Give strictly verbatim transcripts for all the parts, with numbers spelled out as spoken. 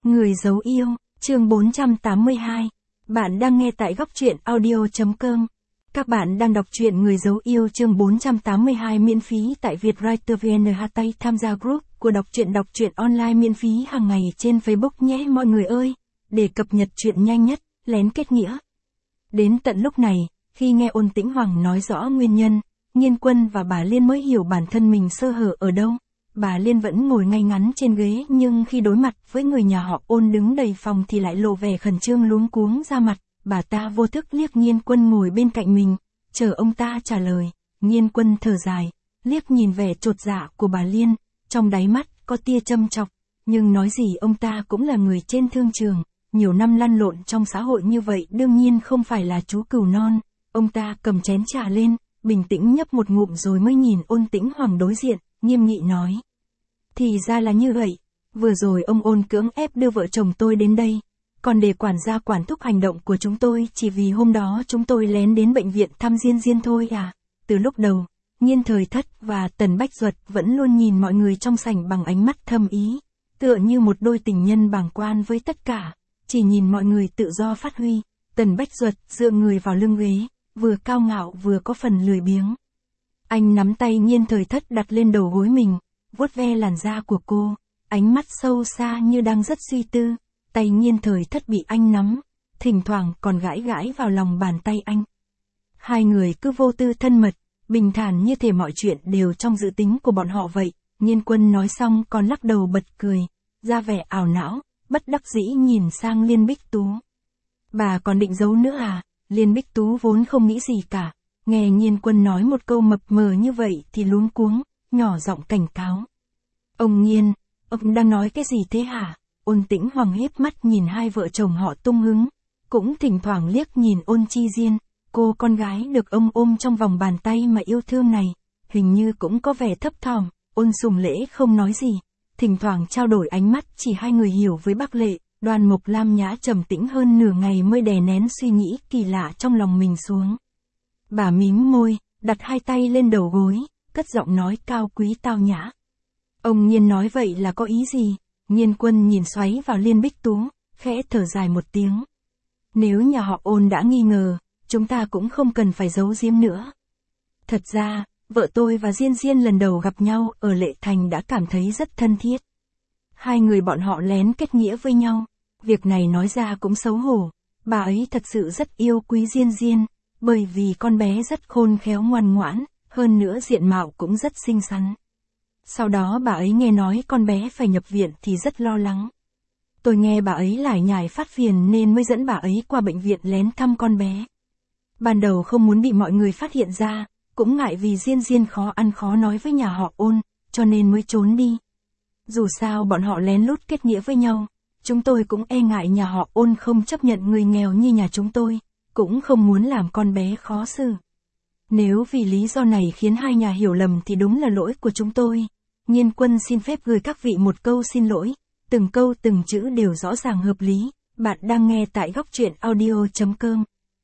Người giấu yêu, chương bốn trăm tám mươi hai. Bạn đang nghe tại góc truyện audio.com. Các bạn đang đọc truyện Người giấu yêu chương bốn trăm tám mươi hai miễn phí tại Vietwriter vê en. Hashtag tham gia group của đọc truyện đọc truyện online miễn phí hàng ngày trên Facebook nhé mọi người ơi. Để cập nhật truyện nhanh nhất, lén kết nghĩa. Đến tận lúc này, khi nghe Ôn Tĩnh Hoàng nói rõ nguyên nhân, Nhiên Quân và bà Liên mới hiểu bản thân mình sơ hở ở đâu. Bà Liên vẫn ngồi ngay ngắn trên ghế nhưng khi đối mặt với người nhà họ Ôn đứng đầy phòng thì lại lộ vẻ khẩn trương luống cuống ra mặt. Bà ta vô thức liếc Nhiên Quân ngồi bên cạnh mình, chờ ông ta trả lời. Nhiên Quân thở dài, liếc nhìn vẻ chột dạ của bà Liên, trong đáy mắt có tia châm chọc, nhưng nói gì ông ta cũng là người trên thương trường, nhiều năm lăn lộn trong xã hội như vậy đương nhiên không phải là chú cừu non. Ông ta cầm chén trà lên, bình tĩnh nhấp một ngụm rồi mới nhìn Ôn Tĩnh Hoàng đối diện, nghiêm nghị nói. Thì ra là như vậy, vừa rồi ông Ôn cưỡng ép đưa vợ chồng tôi đến đây, còn để quản gia quản thúc hành động của chúng tôi chỉ vì hôm đó chúng tôi lén đến bệnh viện thăm Diên Diên thôi à. Từ lúc đầu, Nhiên Thời Thất và Tần Bách Duật vẫn luôn nhìn mọi người trong sảnh bằng ánh mắt thâm ý, tựa như một đôi tình nhân bàng quan với tất cả, chỉ nhìn mọi người tự do phát huy. Tần Bách Duật dựa người vào lưng ghế, vừa cao ngạo vừa có phần lười biếng. Anh nắm tay Nhiên Thời Thất đặt lên đầu gối mình, vuốt ve làn da của cô, ánh mắt sâu xa như đang rất suy tư. Tay Nhiên Thời Thất bị anh nắm, thỉnh thoảng còn gãi gãi vào lòng bàn tay anh. Hai người cứ vô tư thân mật, bình thản như thể mọi chuyện đều trong dự tính của bọn họ vậy. Nhiên Quân nói xong còn lắc đầu bật cười, ra vẻ ảo não, bất đắc dĩ nhìn sang Liên Bích Tú. Bà còn định giấu nữa à? Liên Bích Tú vốn không nghĩ gì cả, nghe Nhiên Quân nói một câu mập mờ như vậy thì luống cuống, nhỏ giọng cảnh cáo. Ông Nhiên, ông đang nói cái gì thế hả? Ôn Tĩnh Hoàng hiếp mắt nhìn hai vợ chồng họ tung hứng, cũng thỉnh thoảng liếc nhìn Ôn Chi Diên, cô con gái được ông ôm trong vòng bàn tay mà yêu thương này, hình như cũng có vẻ thấp thỏm. Ôn Sùng Lễ không nói gì, thỉnh thoảng trao đổi ánh mắt chỉ hai người hiểu với Bác Lệ. Đoàn Mộc Lam Nhã trầm tĩnh hơn nửa ngày mới đè nén suy nghĩ kỳ lạ trong lòng mình xuống. Bà mím môi, đặt hai tay lên đầu gối, cất giọng nói cao quý tao nhã. Ông Nhiên nói vậy là có ý gì? Nhiên Quân nhìn xoáy vào Liên Bích Tú, khẽ thở dài một tiếng. Nếu nhà họ Ôn đã nghi ngờ, chúng ta cũng không cần phải giấu giếm nữa. Thật ra, vợ tôi và Diên Diên lần đầu gặp nhau ở Lệ Thành đã cảm thấy rất thân thiết. Hai người bọn họ lén kết nghĩa với nhau, việc này nói ra cũng xấu hổ. Bà ấy thật sự rất yêu quý Diên Diên, bởi vì con bé rất khôn khéo ngoan ngoãn, hơn nữa diện mạo cũng rất xinh xắn. Sau đó bà ấy nghe nói con bé phải nhập viện thì rất lo lắng. Tôi nghe bà ấy lải nhải phát phiền nên mới dẫn bà ấy qua bệnh viện lén thăm con bé. Ban đầu không muốn bị mọi người phát hiện ra, cũng ngại vì Diên Diên khó ăn khó nói với nhà họ Ôn, cho nên mới trốn đi. Dù sao bọn họ lén lút kết nghĩa với nhau, chúng tôi cũng e ngại nhà họ Ôn không chấp nhận người nghèo như nhà chúng tôi, cũng không muốn làm con bé khó xử. Nếu vì lý do này khiến hai nhà hiểu lầm thì đúng là lỗi của chúng tôi. Nhiên Quân xin phép gửi các vị một câu xin lỗi, từng câu từng chữ đều rõ ràng hợp lý. Bạn đang nghe tại góc truyện audio.com.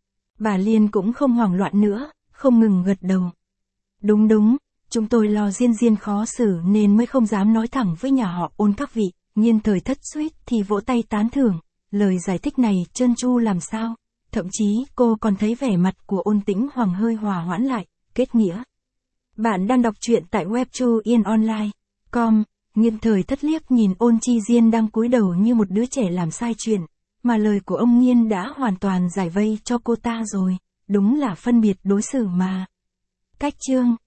Bà Liên cũng không hoảng loạn nữa, không ngừng gật đầu. Đúng đúng, chúng tôi lo Diên Diên khó xử nên mới không dám nói thẳng với nhà họ Ôn các vị. Nhiên Thời Thất suýt thì vỗ tay tán thưởng, lời giải thích này trơn tru làm sao. Thậm chí cô còn thấy vẻ mặt của Ôn Tĩnh Hoàng hơi hòa hoãn lại, kết nghĩa. Bạn đang đọc truyện tại web chu yên online chấm com. Nhiên Thời Thất liếc nhìn Ôn Chi Diên đang cúi đầu như một đứa trẻ làm sai chuyện, mà lời của ông Nhiên đã hoàn toàn giải vây cho cô ta rồi, đúng là phân biệt đối xử mà. Cách chương